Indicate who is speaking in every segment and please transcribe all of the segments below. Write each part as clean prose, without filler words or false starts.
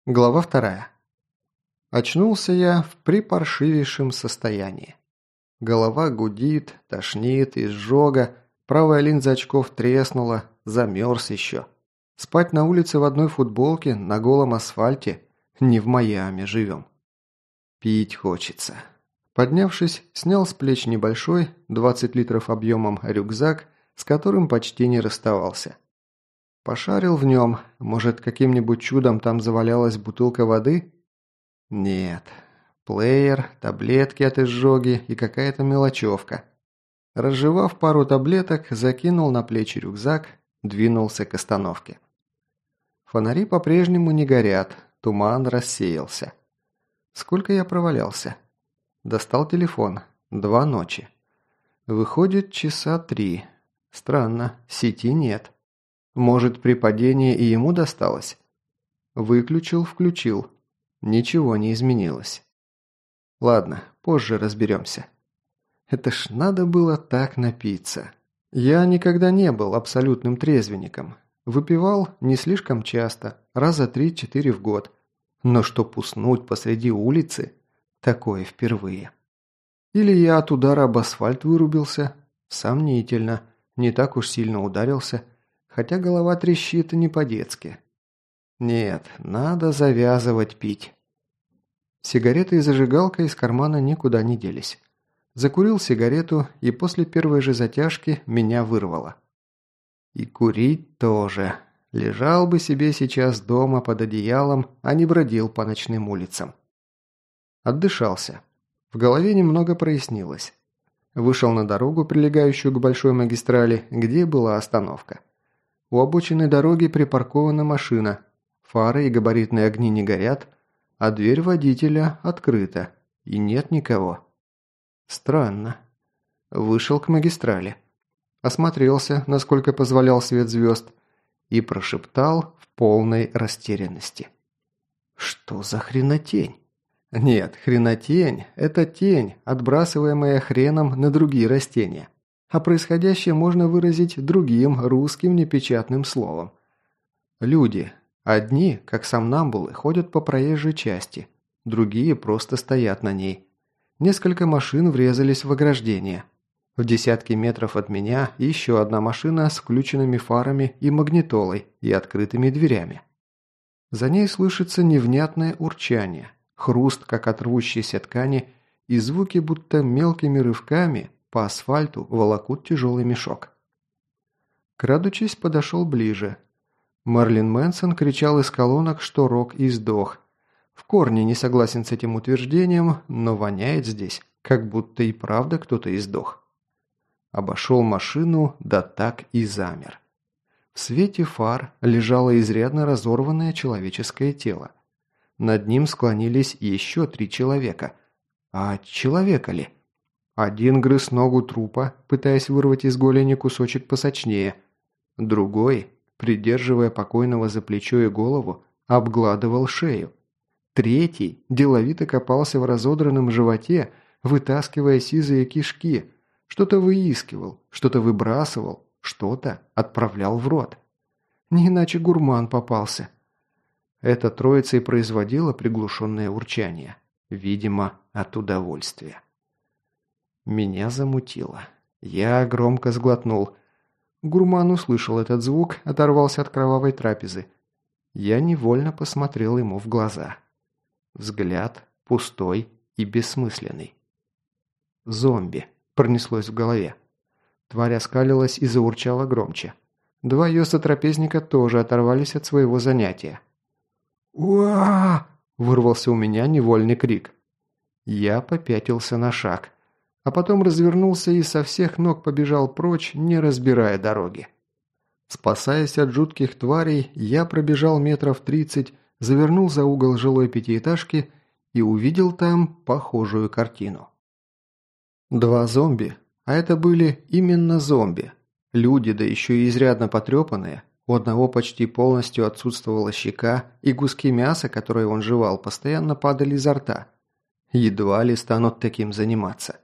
Speaker 1: Глава 2. Очнулся я в припаршивейшем состоянии. Голова гудит, тошнит, изжога, правая линза очков треснула, замерз еще. Спать на улице в одной футболке, на голом асфальте, не в Майами живем. Пить хочется. Поднявшись, снял с плеч небольшой, 20 литров объемом рюкзак, с которым почти не расставался. Пошарил в нем, может, каким-нибудь чудом там завалялась бутылка воды? Нет. Плеер, таблетки от изжоги и какая-то мелочевка. Разжевав пару таблеток, закинул на плечи рюкзак, двинулся к остановке. Фонари по-прежнему не горят, туман рассеялся. Сколько я провалялся? Достал телефон. 2 ночи. Выходит, часа 3. Странно, сети нет. Может, при падении и ему досталось? Выключил, включил. Ничего не изменилось. Ладно, позже разберемся. Это ж надо было так напиться. Я никогда не был абсолютным трезвенником. Выпивал не слишком часто, раза 3-4 в год. Но чтоб уснуть посреди улицы, такое впервые. Или я от удара об асфальт вырубился? Сомнительно. Не так уж сильно ударился. Хотя голова трещит не по-детски. Нет, надо завязывать пить. Сигареты и зажигалка из кармана никуда не делись. Закурил сигарету, и после первой же затяжки меня вырвало. И курить тоже. Лежал бы себе сейчас дома под одеялом, а не бродил по ночным улицам. Отдышался. В голове немного прояснилось. Вышел на дорогу, прилегающую к большой магистрали, где была остановка. У обочины дороги припаркована машина. Фары и габаритные огни не горят, а дверь водителя открыта, и нет никого. Странно. Вышел к магистрали. Осмотрелся, насколько позволял свет звезд, и прошептал в полной растерянности. Что за хренотень? Нет, хренотень – это тень, отбрасываемая хреном на другие растения. А происходящее можно выразить другим русским непечатным словом. Люди. Одни, как сомнамбулы, ходят по проезжей части, другие просто стоят на ней. Несколько машин врезались в ограждение. В десятки метров от меня еще одна машина с включенными фарами и магнитолой и открытыми дверями. За ней слышится невнятное урчание, хруст, как от рвущейся ткани, и звуки, будто мелкими рывками по асфальту волокут тяжелый мешок. Крадучись, подошел ближе. Мерлин Мэнсон кричал из колонок, что рок издох. В корне не согласен с этим утверждением, но воняет здесь, как будто и правда кто-то издох. Обошел машину, да так и замер. В свете фар лежало изрядно разорванное человеческое тело. Над ним склонились еще 3 человека. А человека ли? Один грыз ногу трупа, пытаясь вырвать из голени кусочек посочнее. Другой, придерживая покойного за плечо и голову, обгладывал шею. Третий деловито копался в разодранном животе, вытаскивая сизые кишки. Что-то выискивал, что-то выбрасывал, что-то отправлял в рот. Не иначе гурман попался. Эта троица и производила приглушенное урчание. Видимо, от удовольствия. Меня замутило. Я громко сглотнул. Гурман услышал этот звук, оторвался от кровавой трапезы. Я невольно посмотрел ему в глаза. Взгляд пустой и бессмысленный. «Зомби», – пронеслось в голове. Тварь оскалилась и заурчала громче. 2 ее сотрапезника тоже оторвались от своего занятия. «Уа!» – вырвался у меня невольный крик. Я попятился на шаг, а потом развернулся и со всех ног побежал прочь, не разбирая дороги. Спасаясь от жутких тварей, я пробежал метров 30, завернул за угол жилой пятиэтажки и увидел там похожую картину. 2 зомби, а это были именно зомби. Люди, да еще и изрядно потрепанные. У одного почти полностью отсутствовала щека, и куски мяса, которые он жевал, постоянно падали изо рта. Едва ли станут таким заниматься.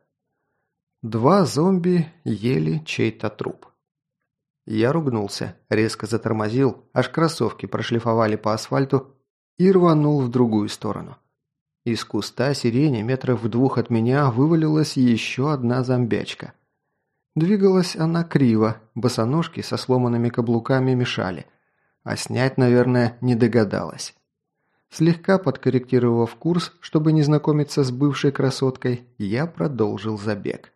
Speaker 1: 2 зомби ели чей-то труп. Я ругнулся, резко затормозил, аж кроссовки прошлифовали по асфальту и рванул в другую сторону. Из куста сирени метров в 2 от меня вывалилась еще одна зомбячка. Двигалась она криво, босоножки со сломанными каблуками мешали, а снять, наверное, не догадалась. Слегка подкорректировав курс, чтобы не знакомиться с бывшей красоткой, я продолжил забег.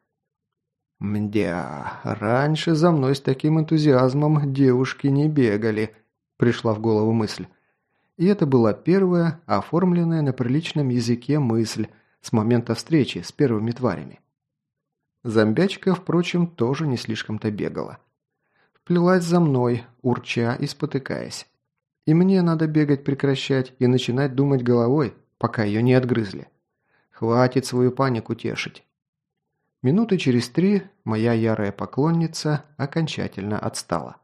Speaker 1: «Мдя, раньше за мной с таким энтузиазмом девушки не бегали», – пришла в голову мысль. И это была первая, оформленная на приличном языке мысль с момента встречи с первыми тварями. Зомбячка, впрочем, тоже не слишком-то бегала. Вплелась за мной, урча и спотыкаясь. И мне надо бегать прекращать и начинать думать головой, пока ее не отгрызли. Хватит свою панику тешить. Минуты через 3 моя ярая поклонница окончательно отстала.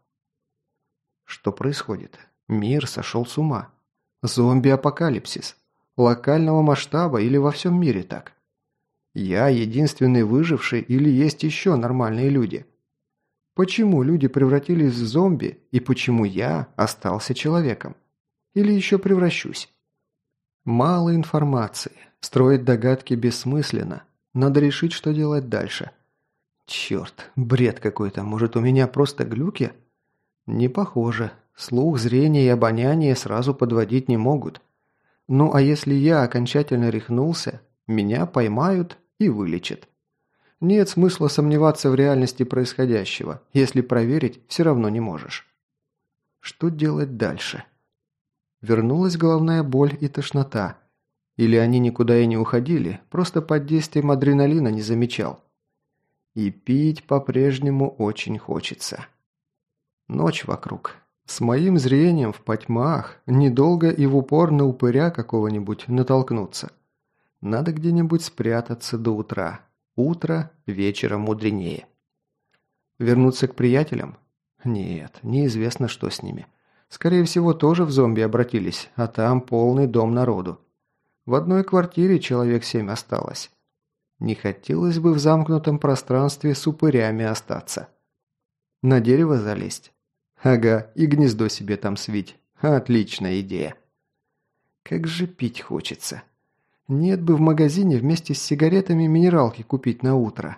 Speaker 1: Что происходит? Мир сошел с ума. Зомби-апокалипсис. Локального масштаба или во всем мире так? Я единственный выживший или есть еще нормальные люди? Почему люди превратились в зомби и почему я остался человеком? Или еще превращусь? Мало информации. Строить догадки бессмысленно. Надо решить, что делать дальше. Черт, бред какой-то. Может, у меня просто глюки? Не похоже. Слух, зрение и обоняние сразу подводить не могут. Ну а если я окончательно рехнулся, меня поймают и вылечат. Нет смысла сомневаться в реальности происходящего. Если проверить, все равно не можешь. Что делать дальше? Вернулась головная боль и тошнота. Или они никуда и не уходили, просто под действием адреналина не замечал. И пить по-прежнему очень хочется. Ночь вокруг. С моим зрением в потьмах недолго и в упор на упыря какого-нибудь натолкнуться. Надо где-нибудь спрятаться до утра. Утро вечера мудренее. Вернуться к приятелям? Нет, неизвестно, что с ними. Скорее всего, тоже в зомби обратились, а там полный дом народу. В одной квартире человек 7 осталось. Не хотелось бы в замкнутом пространстве с упырями остаться. На дерево залезть? Ага, и гнездо себе там свить. Отличная идея. Как же пить хочется. Нет бы в магазине вместе с сигаретами минералки купить на утро.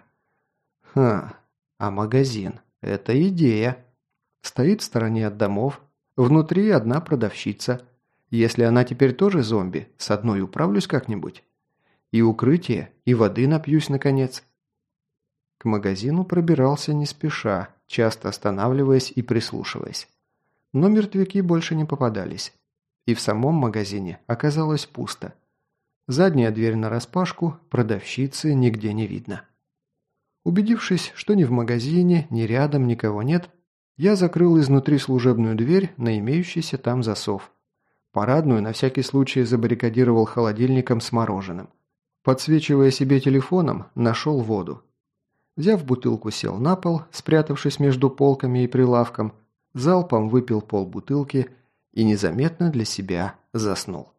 Speaker 1: А магазин – это идея. Стоит в стороне от домов. Внутри одна продавщица. Если она теперь тоже зомби, с одной управлюсь как-нибудь. И укрытие, и воды напьюсь, наконец. К магазину пробирался не спеша, часто останавливаясь и прислушиваясь. Но мертвяки больше не попадались. И в самом магазине оказалось пусто. Задняя дверь нараспашку, продавщицы нигде не видно. Убедившись, что ни в магазине, ни рядом никого нет, я закрыл изнутри служебную дверь на имеющийся там засов. Парадную на всякий случай забаррикадировал холодильником с мороженым. Подсвечивая себе телефоном, нашел воду. Взяв бутылку, сел на пол, спрятавшись между полками и прилавком, залпом выпил полбутылки и незаметно для себя заснул.